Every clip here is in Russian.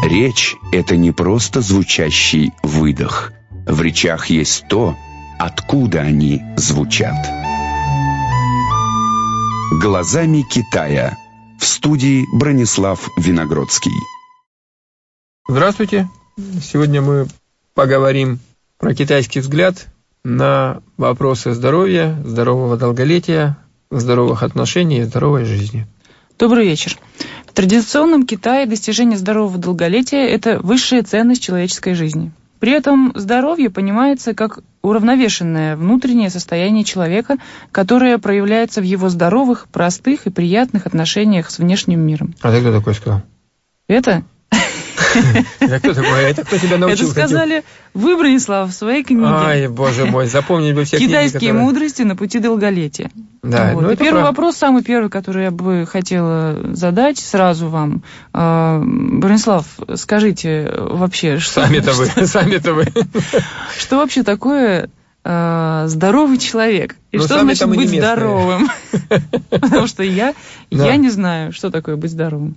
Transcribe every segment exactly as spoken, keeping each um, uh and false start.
Речь – это не просто звучащий выдох. В речах есть то, откуда они звучат. «Глазами Китая». В студии Бронислав Виногродский. Здравствуйте. Сегодня мы поговорим про китайский взгляд на вопросы здоровья, здорового долголетия, здоровых отношений и здоровой жизни. Добрый вечер. В традиционном Китае достижение здорового долголетия – это высшая ценность человеческой жизни. При этом здоровье понимается как уравновешенное внутреннее состояние человека, которое проявляется в его здоровых, простых и приятных отношениях с внешним миром. А ты кто такой сказал? Это? Это кто такой? Это кто тебя научил? Это сказали вы, Бронислав, в своей книге. Ай, боже мой, запомнили бы все книги, «Китайские которые... мудрости на пути долголетия». Да, вот. ну И это первый прав... вопрос, самый первый, который я бы хотела задать сразу вам. Бронислав, скажите вообще, что... Сами-то вы, сами-то вы. Что вообще такое здоровый человек? И Но что значит быть здоровым? Потому что я не знаю, что такое быть здоровым.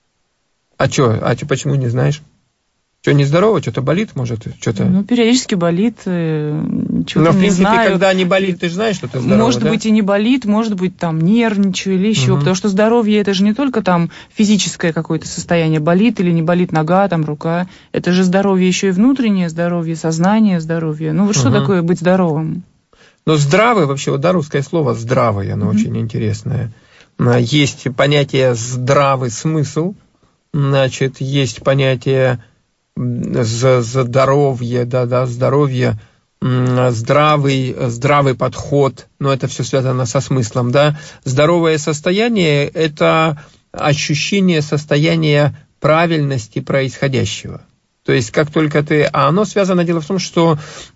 А что? А что, почему не знаешь? Что, нездорово? Что-то болит, может? Что-то... Ну, периодически болит, что-то Но, в не принципе, знаю. когда не болит, ты же знаешь, что ты здоров, Может да? быть, и не болит, может быть, там, нервничаю или еще. Угу. Потому что здоровье – это же не только там физическое какое-то состояние, болит или не болит нога, там, рука. Это же здоровье еще и внутреннее здоровье, сознание здоровье. Ну, вот что угу. такое быть здоровым? Ну, здравый, вообще, вот, да, русское слово «здравый», оно угу. очень интересное. Есть понятие «здравый смысл», значит, есть понятие здоровье, да, да, здоровье, здравый, здравый подход, но это все связано со смыслом, да. Здоровое состояние – это ощущение состояния правильности происходящего. То есть, как только ты... А оно связано, дело в том, что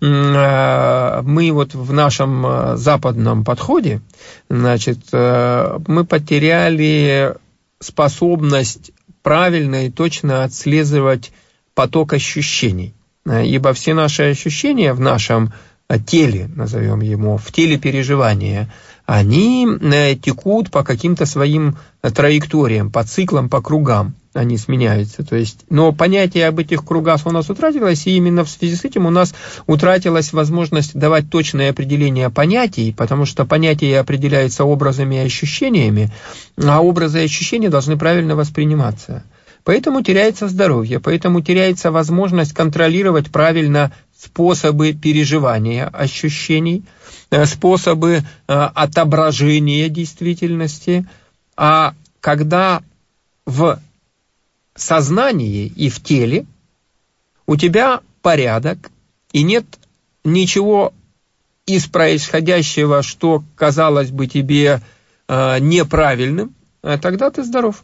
мы вот в нашем западном подходе, значит, мы потеряли способность правильно и точно отслеживать поток ощущений. Ибо все наши ощущения в нашем теле, назовем его, в теле переживания, они текут по каким-то своим траекториям, по циклам, по кругам. Они сменяются. То есть, но понятие об этих кругах у нас утратилось, и именно в связи с этим у нас утратилась возможность давать точное определение понятий, потому что понятия определяются образами и ощущениями, а образы и ощущения должны правильно восприниматься. Поэтому теряется здоровье, поэтому теряется возможность контролировать правильно способы переживания ощущений, способы отображения действительности. А когда в сознании и в теле у тебя порядок, и нет ничего из происходящего, что казалось бы тебе неправильным, тогда ты здоров.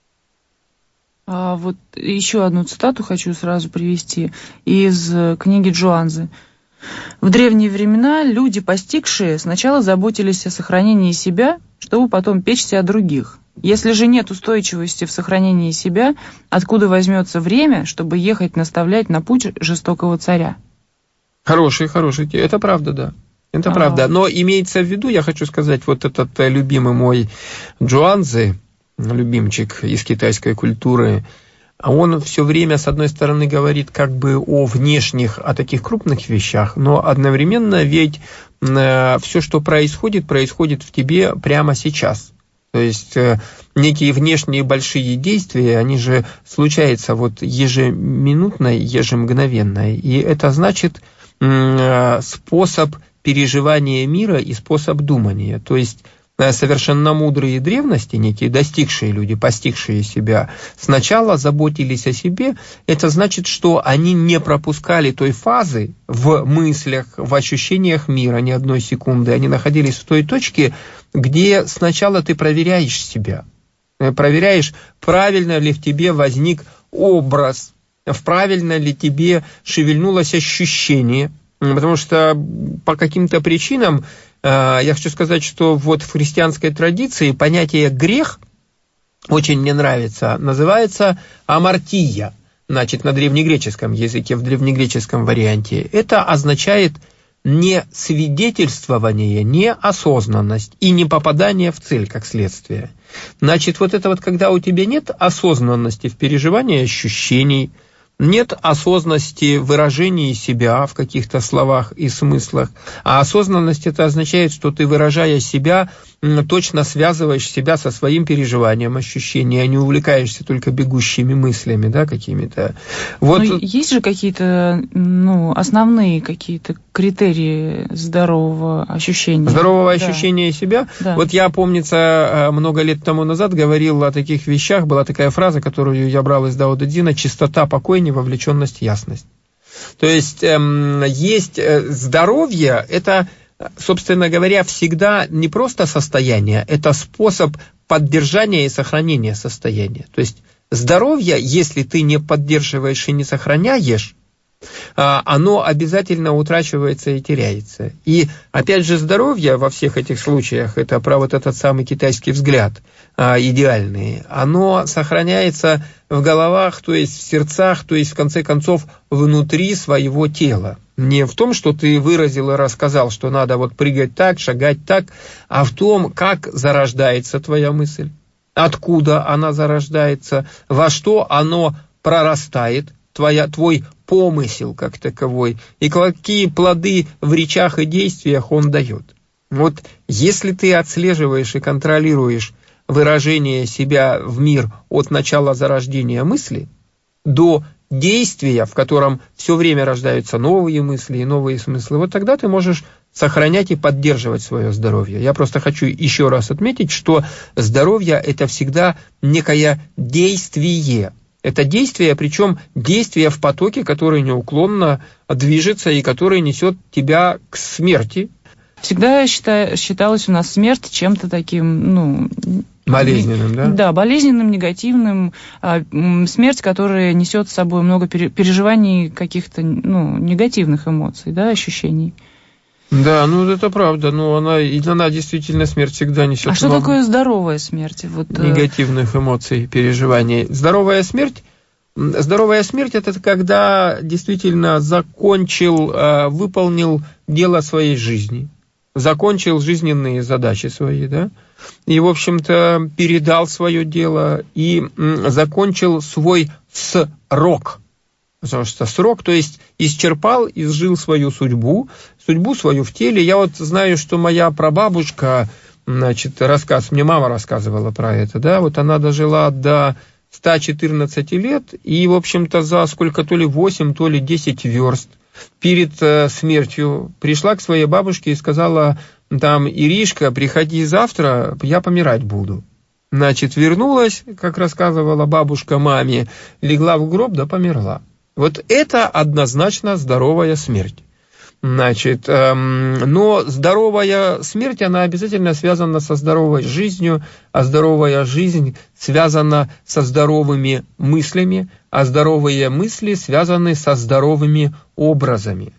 А вот еще одну цитату хочу сразу привести из книги Джуанзы. В древние времена люди, постигшие, сначала заботились о сохранении себя, чтобы потом печься о других. Если же нет устойчивости в сохранении себя, откуда возьмется время, чтобы ехать наставлять на путь жестокого царя? Хороший, хороший. Это правда, да. Это а... правда. Но имеется в виду, я хочу сказать, вот этот любимый мой Джуанзы, любимчик из китайской культуры, он все время, с одной стороны, говорит как бы о внешних, о таких крупных вещах, но одновременно ведь э, все, что происходит, происходит в тебе прямо сейчас. То есть э, некие внешние большие действия, они же случаются вот ежеминутно, ежемгновенно. И это значит э, способ переживания мира и способ думания. То есть совершенно мудрые древности, некие достигшие люди, постигшие себя, сначала заботились о себе. Это значит, что они не пропускали той фазы в мыслях, в ощущениях мира ни одной секунды. Они находились в той точке, где сначала ты проверяешь себя. Проверяешь, правильно ли в тебе возник образ, правильно ли тебе шевельнулось ощущение. Потому что по каким-то причинам, я хочу сказать, что вот в христианской традиции понятие «грех» очень мне нравится, называется амартия, значит, на древнегреческом языке, в древнегреческом варианте. Это означает не свидетельствование, не осознанность и не попадание в цель как следствие. Значит, вот это вот, когда у тебя нет осознанности в переживании ощущений, нет осознанности в выражении себя в каких-то словах и смыслах, а осознанность это означает, что ты, выражая себя, точно связываешь себя со своим переживанием, ощущением, а не увлекаешься только бегущими мыслями, да, какими-то. Вот. Но есть же какие-то, ну, основные какие-то критерии здорового ощущения? Здорового да. ощущения себя? Да. Вот я, помнится, много лет тому назад говорил о таких вещах, была такая фраза, которую я брал из Дао Дэ Цзина: чистота, покой, невовлеченность, ясность. То есть эм, есть здоровье, это, собственно говоря, всегда не просто состояние, это способ поддержания и сохранения состояния. То есть здоровье, если ты не поддерживаешь и не сохраняешь, оно обязательно утрачивается и теряется. И опять же, здоровье во всех этих случаях, это про вот этот самый китайский взгляд идеальный, оно сохраняется в головах, то есть в сердцах, то есть в конце концов внутри своего тела. Не в том, что ты выразил и рассказал, что надо вот прыгать так, шагать так, а в том, как зарождается твоя мысль, откуда она зарождается, во что оно прорастает, твоя, твой помысел как таковой, и какие плоды в речах и действиях он дает. Вот если ты отслеживаешь и контролируешь выражение себя в мир от начала зарождения мысли до действия, в котором все время рождаются новые мысли и новые смыслы, вот тогда ты можешь сохранять и поддерживать свое здоровье. Я просто хочу еще раз отметить, что здоровье – это всегда некое действие. Это действие, причем действие в потоке, которое неуклонно движется и которое несет тебя к смерти. Всегда считай, считалась у нас смерть чем-то таким, ну... Болезненным, да? Да, болезненным, негативным. Смерть, которая несет с собой много переживаний, каких-то, ну, негативных эмоций, да, ощущений. Да, ну это правда, но она, она действительно, смерть всегда несет а много... что такое здоровая смерть? Вот... негативных эмоций, переживаний. Здоровая смерть, здоровая смерть это когда действительно закончил, выполнил дело своей жизни, закончил жизненные задачи свои, да, и, в общем-то, передал свое дело и закончил свой срок. Потому что срок, то есть исчерпал, изжил свою судьбу, судьбу свою в теле. Я вот знаю, что моя прабабушка, значит, рассказ, мне мама рассказывала про это, да, вот она дожила до ста четырнадцати лет, и, в общем-то, за сколько, то ли восемь, то ли десять верст перед э, смертью пришла к своей бабушке и сказала, там, Иришка, приходи завтра, я помирать буду. Значит, вернулась, как рассказывала бабушка маме, легла в гроб, да померла. Вот это однозначно здоровая смерть. Значит, эм, но здоровая смерть, она обязательно связана со здоровой жизнью, а здоровая жизнь связана со здоровыми мыслями, а здоровые мысли связаны со здоровыми образами.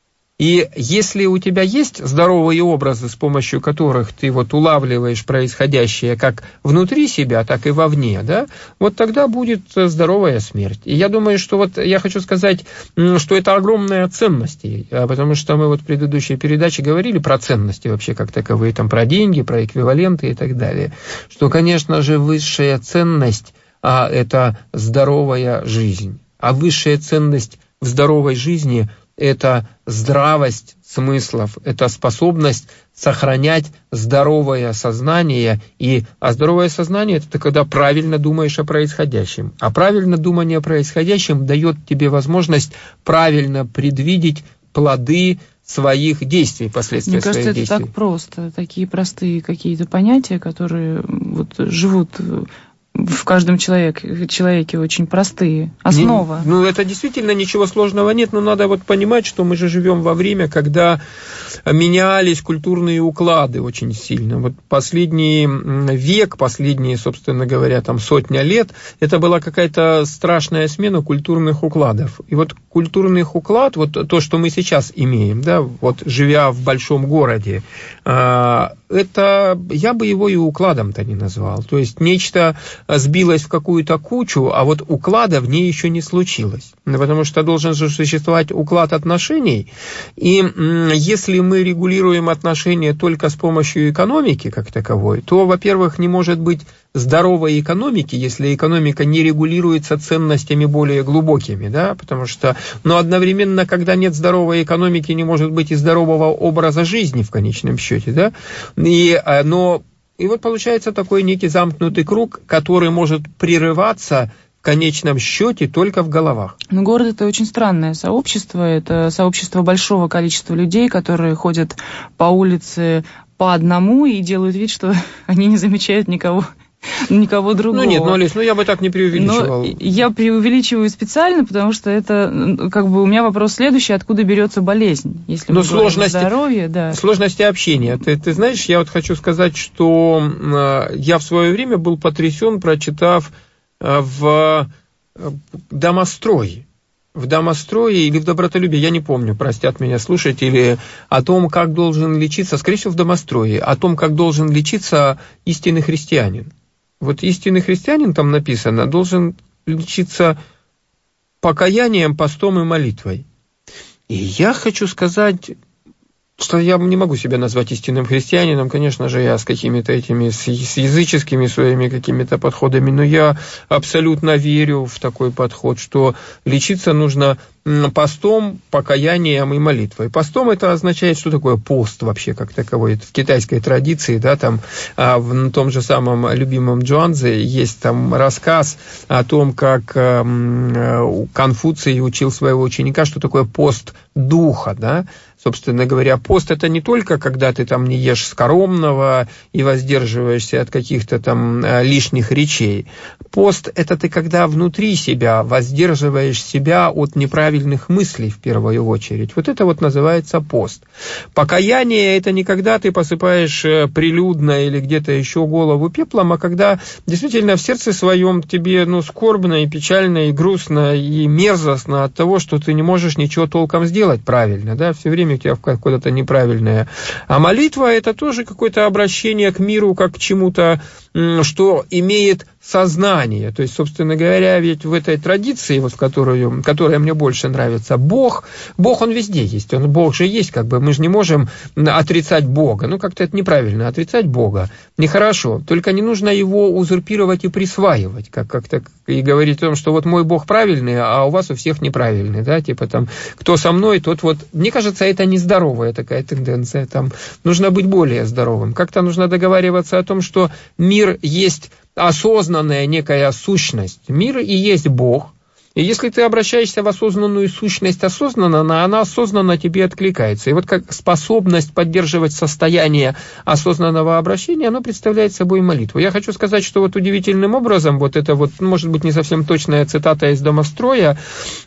И если у тебя есть здоровые образы, с помощью которых ты вот улавливаешь происходящее как внутри себя, так и вовне, да, вот тогда будет здоровая смерть. И я думаю, что вот я хочу сказать, что это огромная ценность, потому что мы вот в предыдущей передаче говорили про ценности вообще как таковые, там про деньги, про эквиваленты и так далее, что, конечно же, высшая ценность а, – это здоровая жизнь, а высшая ценность в здоровой жизни – это здравость смыслов, это способность сохранять здоровое сознание. И, а здоровое сознание – это ты когда правильно думаешь о происходящем. А правильно думание о происходящем дает тебе возможность правильно предвидеть плоды своих действий, последствия Мне кажется, своих это действий. так просто. Такие простые какие-то понятия, которые вот живут в каждом человеке, человеке очень простые. Основа. Не, ну, это действительно ничего сложного нет, но надо вот понимать, что мы же живем во время, когда менялись культурные уклады очень сильно. Вот последний век, последние, собственно говоря, там сотня лет, это была какая-то страшная смена культурных укладов. И вот культурный уклад, вот то, что мы сейчас имеем, да, вот живя в большом городе, это я бы его и укладом-то не назвал. То есть нечто сбилась в какую-то кучу, а вот уклада в ней еще не случилось. Потому что должен же существовать уклад отношений, и если мы регулируем отношения только с помощью экономики как таковой, то, во-первых, не может быть здоровой экономики, если экономика не регулируется ценностями более глубокими, да, потому что, но одновременно, когда нет здоровой экономики, не может быть и здорового образа жизни в конечном счете, да, и, но, и вот получается такой некий замкнутый круг, который может прерываться в конечном счете только в головах. Но город — это очень странное сообщество, это сообщество большого количества людей, которые ходят по улице по одному и делают вид, что они не замечают никого. Никого другого. Ну нет, ну, Олесь, ну я бы так не преувеличивал. Но я преувеличиваю специально, потому что это, как бы, у меня вопрос следующий: откуда берется болезнь? Если мы говорим о здоровье, да. Сложности общения. Ты, ты знаешь, я вот хочу сказать, что э, я в свое время был потрясен, прочитав э, в э, «Домострое». В «Домострое» или в «Добротолюбии», я не помню, простят меня слушатели, о том, как должен лечиться, скорее всего, в «Домострое», о том, как должен лечиться истинный христианин. Вот истинный христианин, там написано, должен лечиться покаянием, постом и молитвой. И я хочу сказать, что я не могу себя назвать истинным христианином, конечно же, я с какими-то этими, с языческими своими какими-то подходами, но я абсолютно верю в такой подход, что лечиться нужно постом, покаянием и молитвой. Постом — это означает, что такое пост вообще как таковой. Это в китайской традиции, да, там в том же самом любимом Джуанзе есть там рассказ о том, как Конфуций учил своего ученика, что такое пост духа, да. Собственно говоря, пост — это не только когда ты там не ешь скоромного и воздерживаешься от каких-то там лишних речей. Пост — это ты когда внутри себя воздерживаешь себя от неправильных мыслей в первую очередь. Вот это вот называется пост. Покаяние — это не когда ты посыпаешь прилюдно или где-то еще голову пеплом, а когда действительно в сердце своем тебе, ну, скорбно и печально и грустно и мерзостно от того, что ты не можешь ничего толком сделать правильно, да, все время у тебя куда-то неправильное. А молитва — это тоже какое-то обращение к миру, как к чему-то, что имеет сознание. То есть, собственно говоря, ведь в этой традиции, вот в которую, которая мне больше нравится, Бог, Бог, Он везде есть. Он, Бог же есть, как бы, мы же не можем отрицать Бога. Ну, как-то это неправильно. Отрицать Бога нехорошо. Только не нужно его узурпировать и присваивать, как, как-то, и говорить о том, что вот мой Бог правильный, а у вас у всех неправильный, да, типа там, кто со мной, тот вот. Мне кажется, это нездоровая такая тенденция. Там нужно быть более здоровым. Как-то нужно договариваться о том, что мир есть осознанная некая сущность. Мир и есть Бог. И если ты обращаешься в осознанную сущность осознанно, она осознанно тебе откликается. И вот как способность поддерживать состояние осознанного обращения, оно представляет собой молитву. Я хочу сказать, что вот удивительным образом, вот это вот, может быть, не совсем точная цитата из «Домостроя»,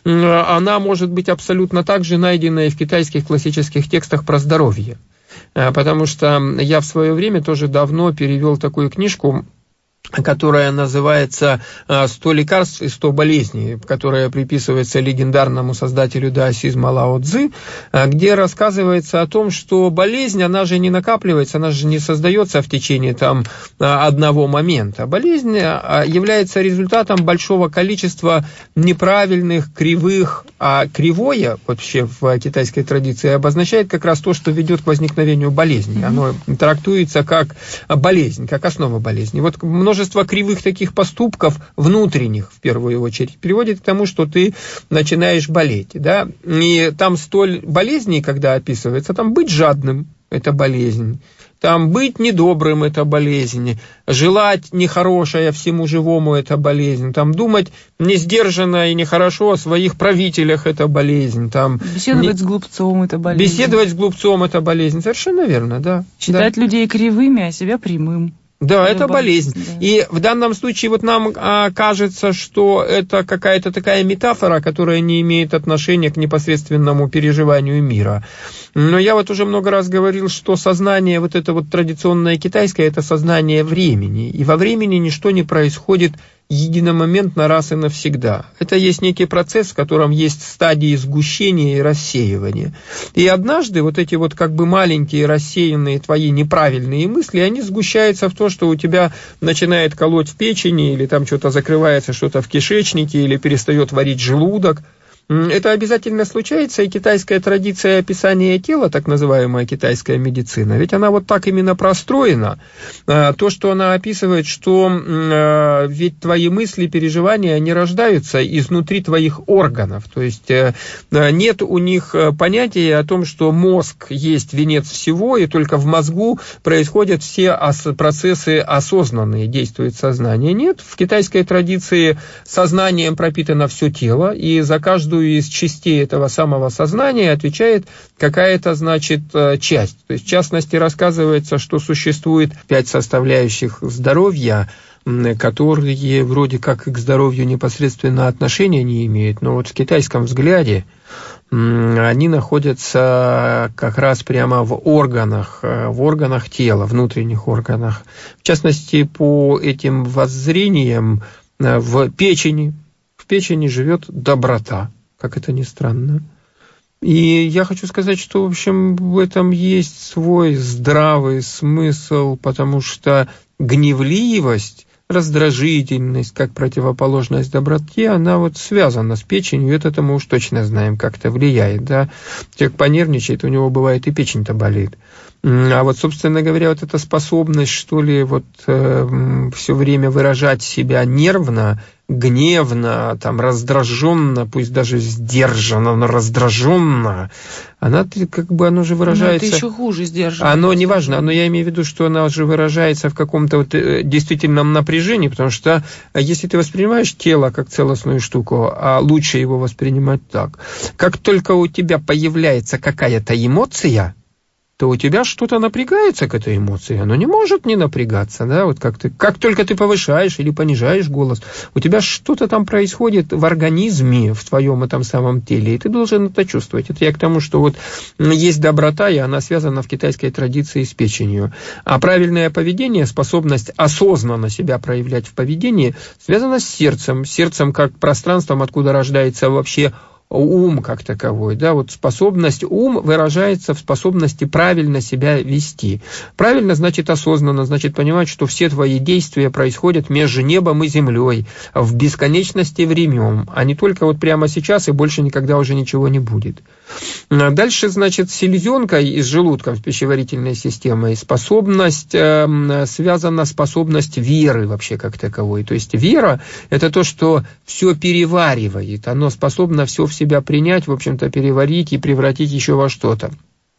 она может быть абсолютно так же найдена и в китайских классических текстах про здоровье. Потому что я в свое время тоже давно перевел такую книжку, которая называется «сто лекарств и сто болезней», которая приписывается легендарному создателю даосизма Лао Цзы, где рассказывается о том, что болезнь, она же не накапливается, она же не создается в течение там одного момента. Болезнь является результатом большого количества неправильных, кривых, а кривое вообще в китайской традиции обозначает как раз то, что ведет к возникновению болезни. Оно трактуется как болезнь, как основа болезни. Вот множество кривых таких поступков, внутренних, в первую очередь, приводит к тому, что ты начинаешь болеть. Да? И там столь болезней, когда описывается, там быть жадным – это болезнь. Там быть недобрым – это болезнь, желать нехорошее всему живому – это болезнь, там думать несдержанно и нехорошо о своих правителях – это болезнь. Там беседовать не... с глупцом – это болезнь. Беседовать с глупцом – это болезнь, совершенно верно, да. Считать да. людей кривыми, а себя прямым. Да, это болезнь. Да. И в данном случае вот нам а, кажется, что это какая-то такая метафора, которая не имеет отношения к непосредственному переживанию мира. Но я вот уже много раз говорил, что сознание вот это вот традиционное китайское, это сознание времени. И во времени ничто не происходит единомоментно раз и навсегда. Это есть некий процесс, в котором есть стадии сгущения и рассеивания. И однажды вот эти вот как бы маленькие рассеянные твои неправильные мысли, они сгущаются в то, что у тебя начинает колоть в печени, или там что-то закрывается, что-то в кишечнике, или перестает варить желудок. Это обязательно случается, и китайская традиция описания тела, так называемая китайская медицина, ведь она вот так именно простроена. То, что она описывает, что ведь твои мысли, переживания, они рождаются изнутри твоих органов. То есть нет у них понятия о том, что мозг есть венец всего, и только в мозгу происходят все процессы осознанные, действует сознание. Нет, в китайской традиции сознанием пропитано все тело, и за каждую из частей этого самого сознания отвечает какая-то, значит, часть. То есть, в частности, рассказывается, что существует пять составляющих здоровья, которые вроде как к здоровью непосредственно отношения не имеют, но вот в китайском взгляде они находятся как раз прямо в органах, в органах тела, внутренних органах. В частности, по этим воззрениям в печени, в печени живет доброта. Как это ни странно. И я хочу сказать, что, в общем, в этом есть свой здравый смысл, потому что гневливость, раздражительность, как противоположность доброте, она вот связана с печенью, это мы уж точно знаем, как это влияет, да. Человек понервничает, у него бывает и печень-то болит. А вот, собственно говоря, вот эта способность, что ли, вот э, все время выражать себя нервно, гневно, там, раздраженно, пусть даже сдержанно, но раздраженно, она как бы, оно же выражается... Но это еще хуже сдержанно. Оно не важно, но я имею в виду, что она же выражается в каком-то вот действительном напряжении, потому что если ты воспринимаешь тело как целостную штуку, а лучше его воспринимать так, как только у тебя появляется какая-то эмоция, то у тебя что-то напрягается к этой эмоции. Оно не может не напрягаться, да, вот как ты, как только ты повышаешь или понижаешь голос, у тебя что-то там происходит в организме, в твоем этом самом теле, и ты должен это чувствовать. Это я к тому, что вот есть доброта, и она связана в китайской традиции с печенью. А правильное поведение, способность осознанно себя проявлять в поведении, связана с сердцем, сердцем как пространством, откуда рождается вообще ум как таковой, да, вот способность, ум выражается в способности правильно себя вести. Правильно значит осознанно, значит понимать, что все твои действия происходят между небом и землей, в бесконечности времен, а не только вот прямо сейчас и больше никогда уже ничего не будет. Дальше, значит, селезенкой и с желудком, с пищеварительной системой, способность, э, связана способность веры вообще как таковой. То есть вера – это то, что все переваривает, оно способно все в себя принять, в общем-то, переварить и превратить еще во что-то.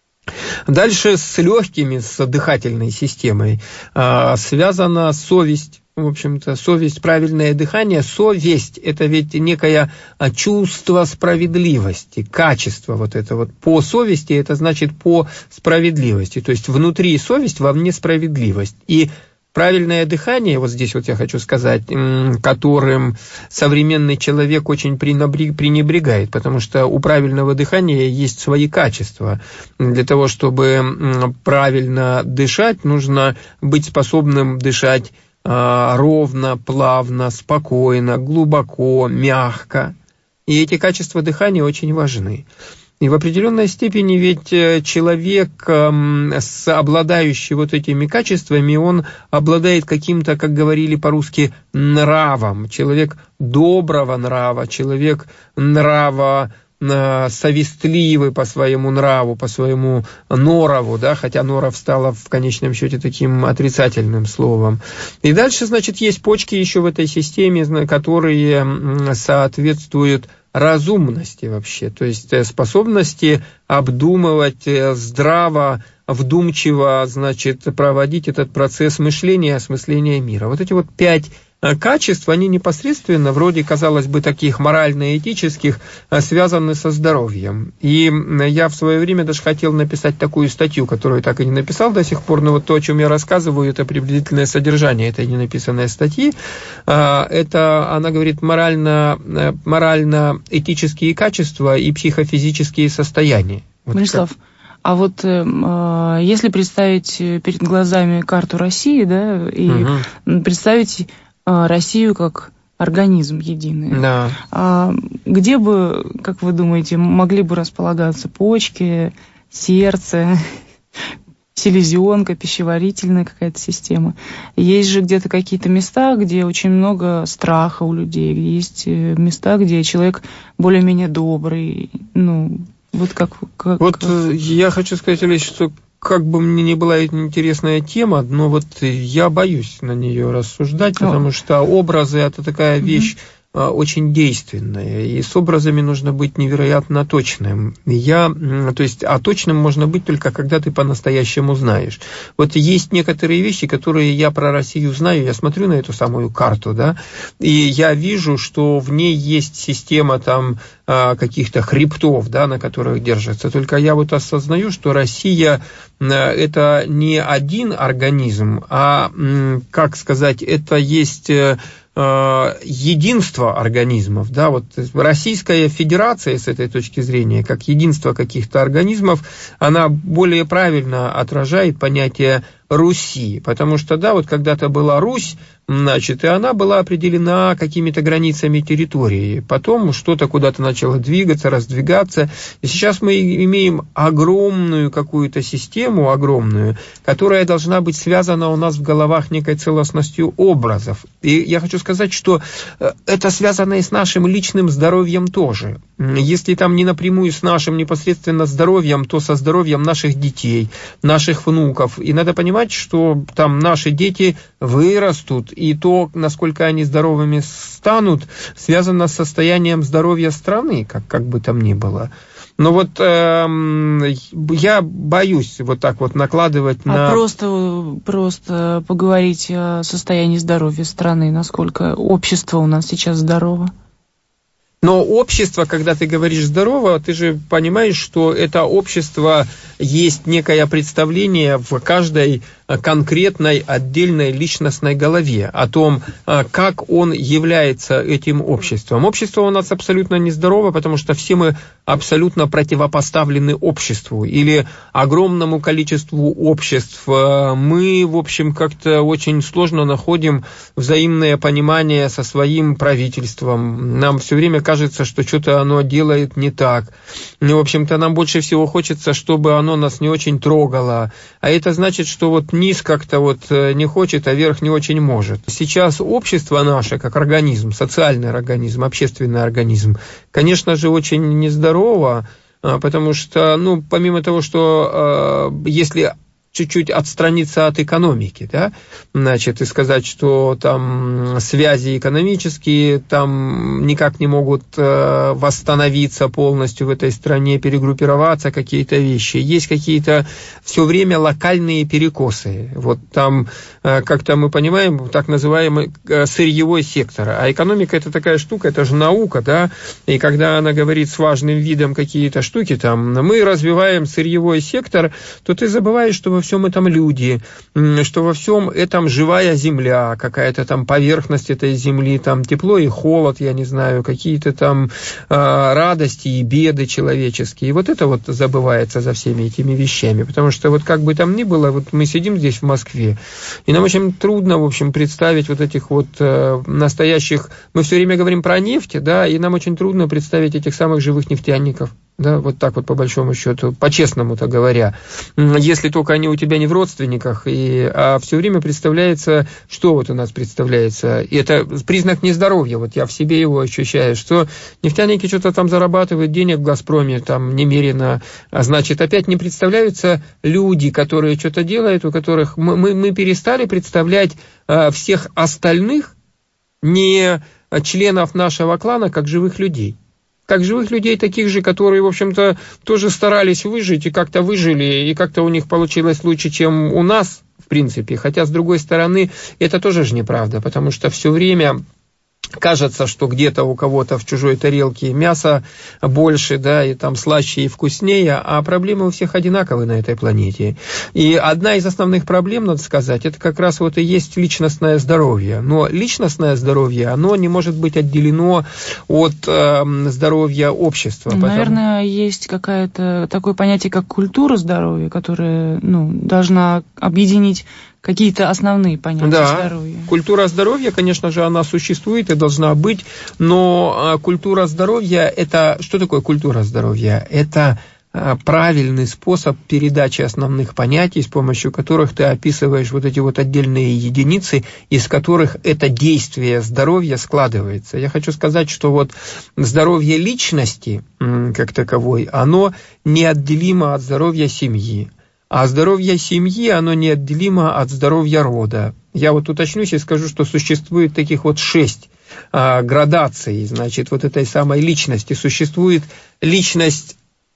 Дальше с легкими, с дыхательной системой э, связана совесть. В общем-то, совесть, правильное дыхание, совесть – это ведь некое чувство справедливости, качество вот это вот. По совести – это значит по справедливости, то есть внутри совесть, вовне справедливость. И правильное дыхание, вот здесь вот я хочу сказать, которым современный человек очень пренебрегает, потому что у правильного дыхания есть свои качества. Для того, чтобы правильно дышать, нужно быть способным дышать ровно, плавно, спокойно, глубоко, мягко. И эти качества дыхания очень важны. И в определенной степени ведь человек, обладающий вот этими качествами, он обладает каким-то, как говорили по-русски, нравом. Человек доброго нрава, человек нрава совестливый по своему нраву, по своему норову, да, хотя норов стало в конечном счете таким отрицательным словом. И дальше, значит, есть почки еще в этой системе, которые соответствуют разумности вообще, то есть способности обдумывать здраво, вдумчиво, значит, проводить этот процесс мышления, осмысления мира. Вот эти вот пять качеств, они непосредственно, вроде, казалось бы, таких морально-этических, связаны со здоровьем. И я в свое время даже хотел написать такую статью, которую так и не написал до сих пор, но вот то, о чем я рассказываю, это приблизительное содержание этой ненаписанной статьи. Это, она говорит, морально, морально-этические качества и психофизические состояния. Вот Борислав, как... А вот э, если представить перед глазами карту России, да, и угу. представить э, Россию как организм единый. Да. А где бы, как вы думаете, могли бы располагаться почки, сердце, селезенка, пищеварительная какая-то система? Есть же где-то какие-то места, где очень много страха у людей, есть места, где человек более-менее добрый, ну, вот как... как вот как... я хочу сказать, Олесь, что как бы мне ни была интересная тема, но вот я боюсь на нее рассуждать, потому О. что образы – это такая вещь, mm-hmm. очень действенная, и с образами нужно быть невероятно точным. Я, то есть, а точным можно быть только когда ты по-настоящему знаешь. Вот есть некоторые вещи, которые я про Россию знаю, я смотрю на эту самую карту, да, и я вижу, что в ней есть система там каких-то хребтов, да, на которых держится. Только я вот осознаю, что Россия – это не один организм, а, как сказать, это есть единство организмов, да, вот Российская Федерация с этой точки зрения, как единство каких-то организмов, она более правильно отражает понятие Руси, потому что, да, вот когда-то была Русь, значит, и она была определена какими-то границами территории, потом что-то куда-то начало двигаться, раздвигаться, и сейчас мы имеем огромную какую-то систему, огромную, которая должна быть связана у нас в головах некой целостностью образов, и я хочу сказать, что это связано и с нашим личным здоровьем тоже, если там не напрямую с нашим непосредственно здоровьем, то со здоровьем наших детей, наших внуков, и надо понимать, что там наши дети вырастут, и то, насколько они здоровыми станут, связано с состоянием здоровья страны, как, как бы там ни было. Но вот э, я боюсь вот так вот накладывать на... А просто, просто поговорить о состоянии здоровья страны, насколько общество у нас сейчас здорово. Но общество, когда ты говоришь здорово, ты же понимаешь, что это общество есть некое представление в каждой конкретной отдельной личностной голове о том, как он является этим обществом. Общество у нас абсолютно нездорово, потому что все мы абсолютно противопоставлены обществу или огромному количеству обществ. Мы, в общем, как-то очень сложно находим взаимное понимание со своим правительством. Нам все время кажется, что что-то оно делает не так. И, в общем-то, нам больше всего хочется, чтобы оно нас не очень трогало. А это значит, что вот низ как-то вот не хочет, а верх не очень может. Сейчас общество наше, как организм, социальный организм, общественный организм, конечно же, очень нездорово, потому что, ну, помимо того, что если чуть-чуть отстраниться от экономики, да, значит, и сказать, что там связи экономические там никак не могут э, восстановиться полностью в этой стране, перегруппироваться какие-то вещи. Есть какие-то все время локальные перекосы. Вот там, э, как-то мы понимаем, так называемый э, сырьевой сектор. А экономика – это такая штука, это же наука, да, и когда она говорит с важным видом какие-то штуки, там, мы развиваем сырьевой сектор, то ты забываешь, что во всем этом люди, что во всем этом живая земля, какая-то там поверхность этой земли, там тепло и холод, я не знаю, какие-то там э, радости и беды человеческие. И вот это вот забывается за всеми этими вещами, потому что вот как бы там ни было, вот мы сидим здесь в Москве, и нам очень трудно, в общем, представить вот этих вот э, настоящих, мы все время говорим про нефть, да, и нам очень трудно представить этих самых живых нефтяников. Да, вот так вот по большому счету, по-честному-то говоря, если только они у тебя не в родственниках, и, а все время представляется, что вот у нас представляется, и это признак нездоровья, вот я в себе его ощущаю, что нефтяники что-то там зарабатывают денег в «Газпроме», там немерено, а значит, опять не представляются люди, которые что-то делают, у которых мы, мы, мы перестали представлять а, всех остальных, не членов нашего клана, как живых людей. Как живых людей, таких же, которые, в общем-то, тоже старались выжить и как-то выжили, и как-то у них получилось лучше, чем у нас, в принципе. Хотя, с другой стороны, это тоже же неправда, потому что все время кажется, что где-то у кого-то в чужой тарелке мясо больше, да, и там слаще и вкуснее, а проблемы у всех одинаковые на этой планете. И одна из основных проблем, надо сказать, это как раз вот и есть личностное здоровье. Но личностное здоровье, оно не может быть отделено от э, здоровья общества. Наверное, потому... есть какое-то такое понятие, как культура здоровья, которая, ну, должна объединить какие-то основные понятия да. здоровья. Культура здоровья, конечно же, она существует и должна быть, но культура здоровья – это… Что такое культура здоровья? Это правильный способ передачи основных понятий, с помощью которых ты описываешь вот эти вот отдельные единицы, из которых это действие здоровья складывается. Я хочу сказать, что вот здоровье личности как таковой, оно неотделимо от здоровья семьи. А здоровье семьи, оно неотделимо от здоровья рода. Я вот уточнюсь и скажу, что существует таких вот шесть а, градаций, значит, вот этой самой личности. Существует личность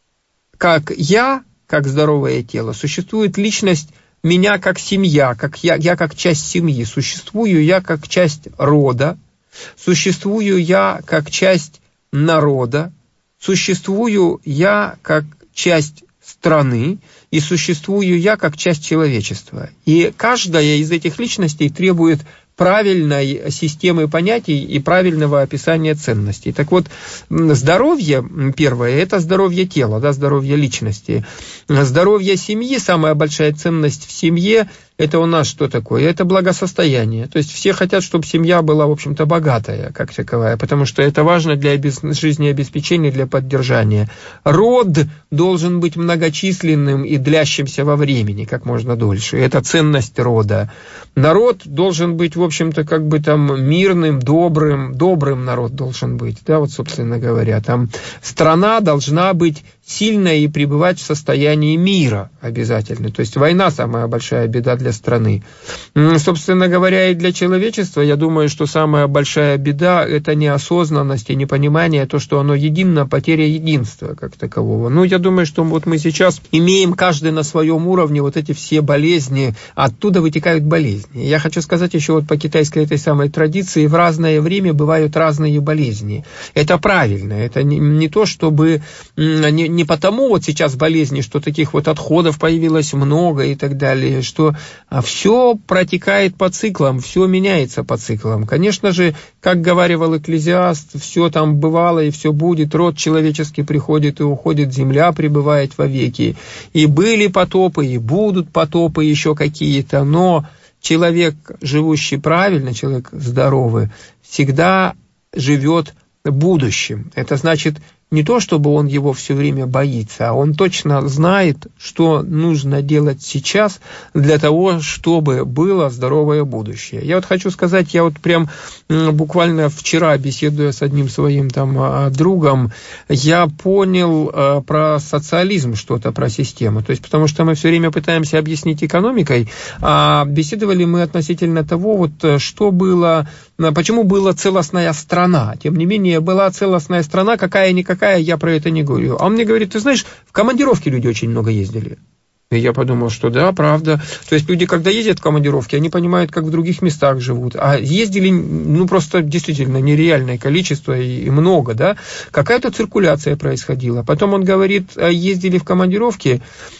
как я, как здоровое тело, существует личность меня как семья, как я, я как часть семьи, существую я как часть рода, существую я как часть народа, существую я как часть страны, и существую я как часть человечества. И каждая из этих личностей требует правильной системы понятий и правильного описания ценностей. Так вот, здоровье, первое, это здоровье тела, да, здоровье личности. Здоровье семьи, самая большая ценность в семье, это у нас что такое? Это благосостояние. То есть все хотят, чтобы семья была, в общем-то, богатая, как таковая, потому что это важно для жизнеобеспечения, для поддержания. Род должен быть многочисленным и длящимся во времени, как можно дольше. Это ценность рода. Народ должен быть, в общем-то, как бы там мирным, добрым, добрым народ должен быть, да, вот, собственно говоря. Там страна должна быть сильная и пребывать в состоянии мира обязательно. То есть война самая большая беда для страны. Собственно говоря, и для человечества, я думаю, что самая большая беда – это неосознанность и непонимание, то, что оно едино, потеря единства как такового. Ну, я думаю, что вот мы сейчас имеем каждый на своем уровне вот эти все болезни, оттуда вытекают болезни. Я хочу сказать еще вот по китайской этой самой традиции, в разное время бывают разные болезни. Это правильно, это не, не то, чтобы… Не, не потому вот сейчас болезни, что таких вот отходов появилось много и так далее, что все протекает по циклам, все меняется по циклам. Конечно же, как говаривал Экклезиаст, все там бывало и все будет, род человеческий приходит и уходит, земля пребывает вовеки. И были потопы, и будут потопы еще какие-то, но человек, живущий правильно, человек здоровый, всегда живет будущим. Это значит, не то, чтобы он его все время боится, а он точно знает, что нужно делать сейчас для того, чтобы было здоровое будущее. Я вот хочу сказать, я вот прям буквально вчера, беседуя с одним своим там другом, я понял про социализм что-то, про систему. То есть, потому что мы все время пытаемся объяснить экономикой, а беседовали мы относительно того, вот что было, почему была целостная страна. Тем не менее, была целостная страна, какая-никакая, я про это не говорю. А он мне говорит, ты знаешь, в командировке люди очень много ездили. И я подумал, что да, правда. То есть люди, когда ездят в командировки, они понимают, как в других местах живут. А ездили, ну, просто действительно нереальное количество и много, да. Какая-то циркуляция происходила. Потом он говорит, ездили в командировки,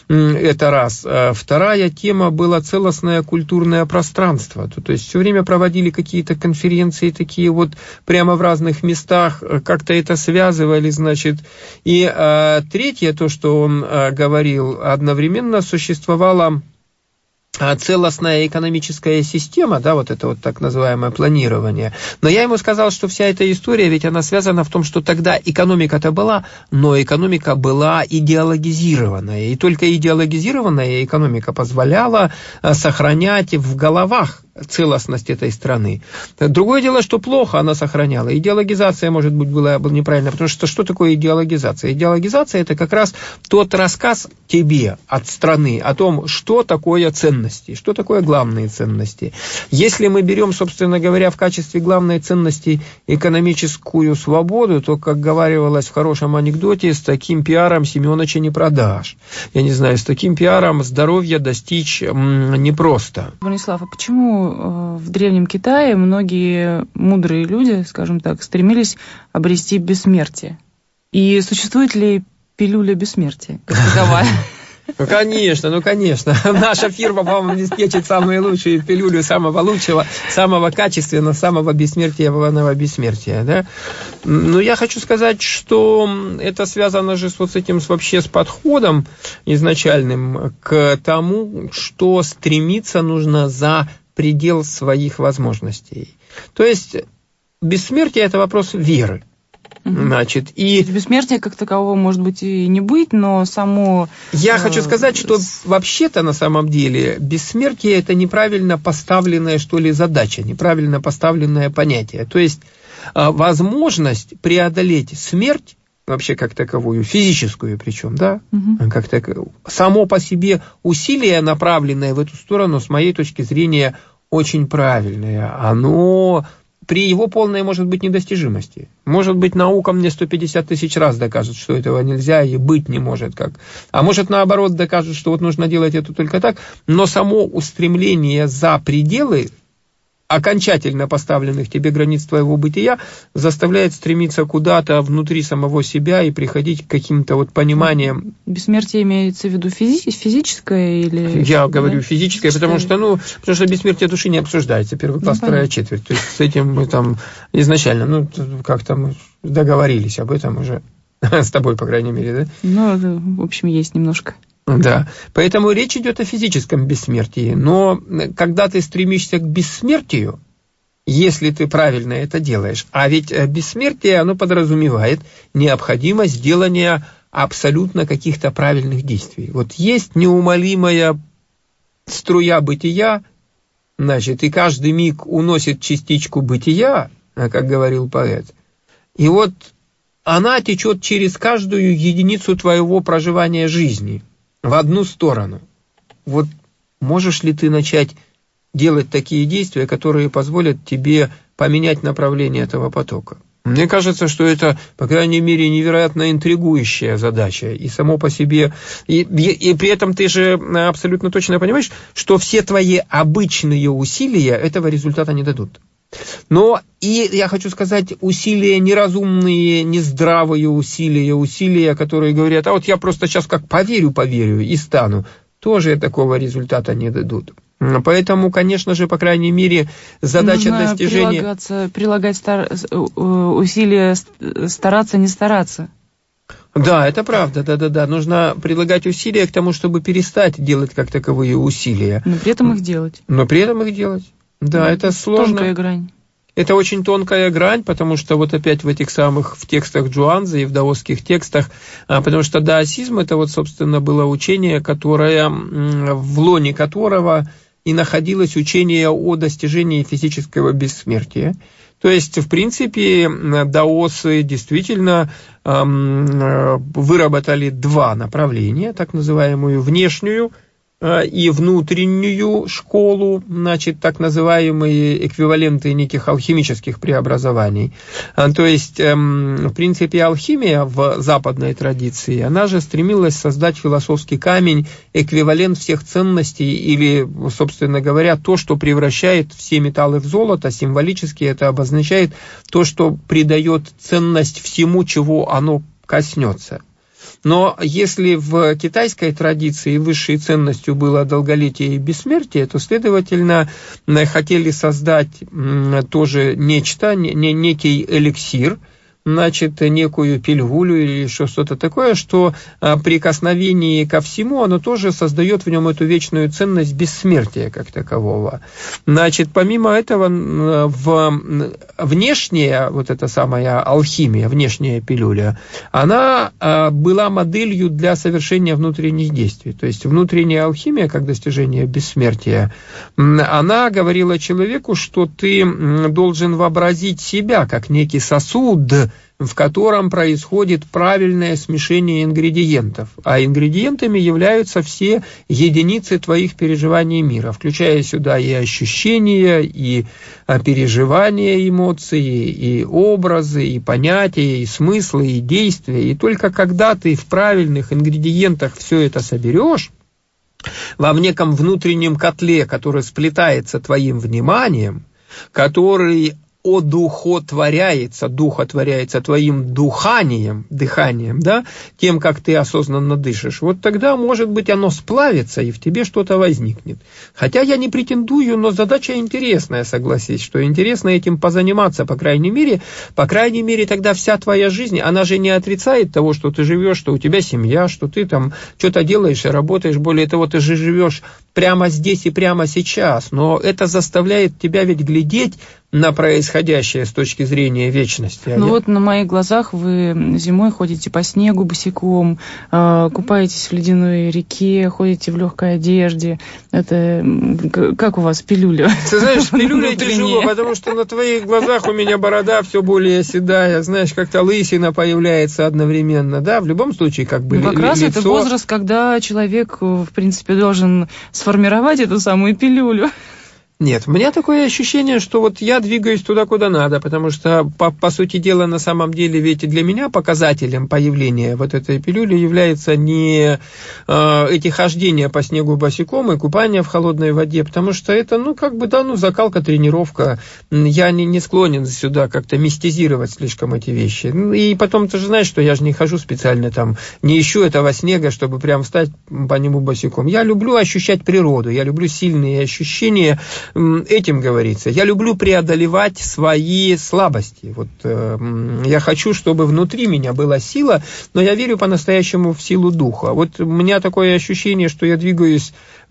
это раз. Вторая тема была целостное культурное пространство. То есть все время проводили какие-то конференции такие вот прямо в разных местах, как-то это связывали, значит. И а, третье, то, что он а, говорил, одновременно существовала целостная экономическая система, да, вот это вот так называемое планирование. Но я ему сказал, что вся эта история, ведь она связана в том, что тогда экономика-то была, но экономика была идеологизированная. И только идеологизированная экономика позволяла сохранять в головах целостность этой страны. Другое дело, что плохо она сохраняла. Идеологизация, может быть, была, была неправильно, потому что что такое идеологизация? Идеологизация – это как раз тот рассказ тебе от страны о том, что такое ценности, что такое главные ценности. Если мы берем, собственно говоря, в качестве главной ценности экономическую свободу, то, как говаривалось в хорошем анекдоте, с таким пиаром Семёныча не продашь. Я не знаю, с таким пиаром здоровья достичь непросто. Бронислав, а почему в Древнем Китае многие мудрые люди, скажем так, стремились обрести бессмертие? И существует ли пилюля бессмертия как таковая? Ну, конечно, ну, конечно. Наша фирма, по-моему, обеспечит самую лучшую пилюлю самого лучшего, самого качественного, самого бессмертного бессмертия. Да? Но я хочу сказать, что это связано же вот с этим вообще с подходом изначальным к тому, что стремиться нужно за предел своих возможностей. То есть бессмертие – это вопрос веры. Значит, и бессмертия как такового может быть и не быть, но само... Я хочу сказать, что вообще-то на самом деле бессмертие – это неправильно поставленная, что ли, задача, неправильно поставленное понятие. То есть возможность преодолеть смерть, вообще как таковую, физическую причем, да, угу. как так, само по себе усилие, направленное в эту сторону, с моей точки зрения, очень правильное. Оно... при его полной, может быть, недостижимости. Может быть, наука мне сто пятьдесят тысяч раз докажет, что этого нельзя и быть не может как. А может, наоборот, докажет, что вот нужно делать это только так. Но само устремление за пределы окончательно поставленных тебе границ твоего бытия заставляет стремиться куда-то внутри самого себя и приходить к каким-то вот пониманиям. Бессмертие имеется в виду физи- физическое или... Я говорю физическое, физическое, потому что, ну, потому что бессмертие души не обсуждается. Первый класс, ну, вторая четверть. То есть с этим мы там изначально, ну, как-то мы договорились об этом уже. С тобой, по крайней мере, да? Ну, в общем, есть немножко. Да, поэтому речь идет о физическом бессмертии, но когда ты стремишься к бессмертию, если ты правильно это делаешь, а ведь бессмертие, оно подразумевает необходимость делания абсолютно каких-то правильных действий. Вот есть неумолимая струя бытия, значит, и каждый миг уносит частичку бытия, как говорил поэт, и вот она течет через каждую единицу твоего проживания жизни. В одну сторону. Вот можешь ли ты начать делать такие действия, которые позволят тебе поменять направление этого потока? Мне кажется, что это, по крайней мере, невероятно интригующая задача. И само по себе... И, и, и при этом ты же абсолютно точно понимаешь, что все твои обычные усилия этого результата не дадут. Но и, я хочу сказать, усилия неразумные, нездравые усилия, усилия, которые говорят, а вот я просто сейчас как поверю, поверю и стану, тоже такого результата не дадут. Поэтому, конечно же, по крайней мере, задача нужно достижения... прилагать стар... усилия стараться, не стараться. Да, это правда, да-да-да. Нужно прилагать усилия к тому, чтобы перестать делать как таковые усилия. Но при этом их делать. Но при этом их делать. Да, это сложно. Тонкая грань. Это очень тонкая грань, потому что вот опять в этих самых, в текстах Джуанзы и в даосских текстах, потому что даосизм это вот, собственно, было учение, которое, в лоне которого и находилось учение о достижении физического бессмертия. То есть, в принципе, даосы действительно эм, выработали два направления, так называемую внешнюю и внутреннюю школу, значит, так называемые эквиваленты неких алхимических преобразований. То есть, в принципе, алхимия в западной традиции, она же стремилась создать философский камень, эквивалент всех ценностей, или, собственно говоря, то, что превращает все металлы в золото, символически это обозначает то, что придает ценность всему, чего оно коснется. Но если в китайской традиции высшей ценностью было долголетие и бессмертие, то, следовательно, хотели создать тоже нечто, некий эликсир, значит, некую пильгулю или еще что-то такое, что при прикосновении ко всему, оно тоже создает в нем эту вечную ценность бессмертия как такового. Значит, помимо этого, в внешняя, вот эта самая алхимия, внешняя пилюля, она была моделью для совершения внутренних действий. То есть, внутренняя алхимия, как достижение бессмертия, она говорила человеку, что ты должен вообразить себя как некий сосуд, в котором происходит правильное смешение ингредиентов. А ингредиентами являются все единицы твоих переживаний мира, включая сюда и ощущения, и переживания эмоций, и образы, и понятия, и смыслы, и действия. И только когда ты в правильных ингредиентах все это соберешь, во неком внутреннем котле, который сплетается твоим вниманием, который одухотворяется, духотворяется твоим духанием, дыханием, да, тем, как ты осознанно дышишь, вот тогда, может быть, оно сплавится, и в тебе что-то возникнет. Хотя я не претендую, но задача интересная, согласись, что интересно этим позаниматься, по крайней мере, по крайней мере, тогда вся твоя жизнь, она же не отрицает того, что ты живешь, что у тебя семья, что ты там что-то делаешь и работаешь, более того, ты же живешь прямо здесь и прямо сейчас, но это заставляет тебя ведь глядеть на происходящее с точки зрения вечности. А ну я... вот на моих глазах вы зимой ходите по снегу босиком, купаетесь в ледяной реке, ходите в легкой одежде. Это как у вас пилюля? Ты знаешь, пилюля тяжело, потому что на твоих глазах у меня борода все более седая, знаешь, как-то лысина появляется одновременно, да, в любом случае как бы ну, как ли, раз лицо... это возраст, когда человек, в принципе, должен сформировать эту самую пилюлю. Нет, у меня такое ощущение, что вот я двигаюсь туда, куда надо, потому что, по, по сути дела, на самом деле, ведь для меня показателем появления вот этой пилюли является не э, эти хождения по снегу босиком и купание в холодной воде, потому что это, ну, как бы, да, ну, закалка, тренировка. Я не, не склонен сюда как-то мистизировать слишком эти вещи. И потом, ты же знаешь, что я же не хожу специально там, не ищу этого снега, чтобы прям встать по нему босиком. Я люблю ощущать природу, я люблю сильные ощущения. Этим говорится. Я люблю преодолевать свои слабости. Вот, э, я хочу, чтобы внутри меня была сила, но я верю по-настоящему в силу духа. Вот у меня такое ощущение, что я двигаюсь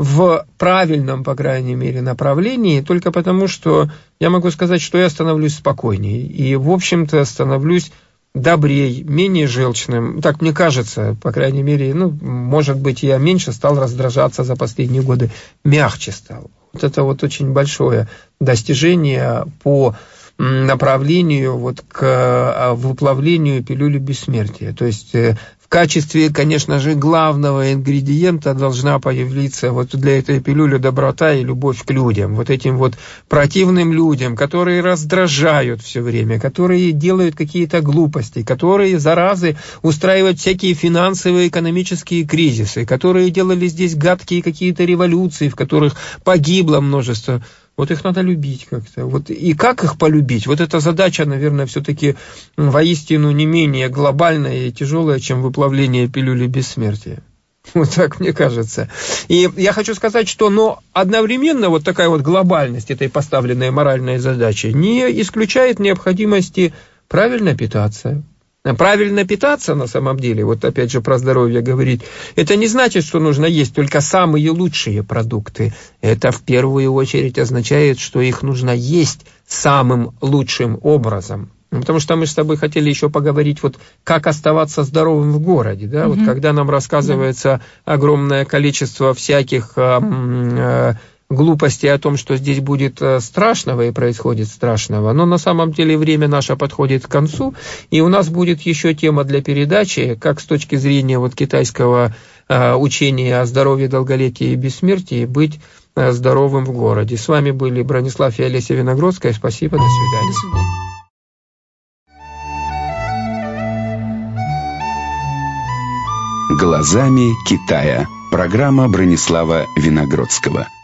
в правильном, по крайней мере, направлении, только потому, что я могу сказать, что я становлюсь спокойнее. И, в общем-то, становлюсь добрее, менее желчным. Так мне кажется, по крайней мере, ну, может быть, я меньше стал раздражаться за последние годы, мягче стал. Вот это вот очень большое достижение по направлению вот к выплавлению пилюли бессмертия. То есть в качестве, конечно же, главного ингредиента должна появиться вот для этой пилюли доброта и любовь к людям. Вот этим вот противным людям, которые раздражают все время, которые делают какие-то глупости, которые, заразы, устраивают всякие финансовые, экономические кризисы, которые делали здесь гадкие какие-то революции, в которых погибло множество. Вот их надо любить как-то. Вот. И как их полюбить? Вот эта задача, наверное, все-таки воистину не менее глобальная и тяжелая, чем выплавление пилюли бессмертия. Вот так мне кажется. И я хочу сказать, что но одновременно вот такая вот глобальность этой поставленной моральной задачи не исключает необходимости правильно питаться. Правильно питаться, на самом деле, вот опять же про здоровье говорить, это не значит, что нужно есть только самые лучшие продукты. Это в первую очередь означает, что их нужно есть самым лучшим образом. Потому что мы с тобой хотели еще поговорить, вот как оставаться здоровым в городе. Да? Mm-hmm. Вот когда нам рассказывается mm-hmm. огромное количество всяких... Э, э, глупости о том, что здесь будет страшного и происходит страшного, но на самом деле время наше подходит к концу, и у нас будет еще тема для передачи, как с точки зрения вот китайского э, учения о здоровье, долголетии и бессмертии быть э, здоровым в городе. С вами были Бронислав и Олеся Виногродская. Спасибо, до свидания. До свидания. Глазами Китая. Программа Бронислава Виногродского.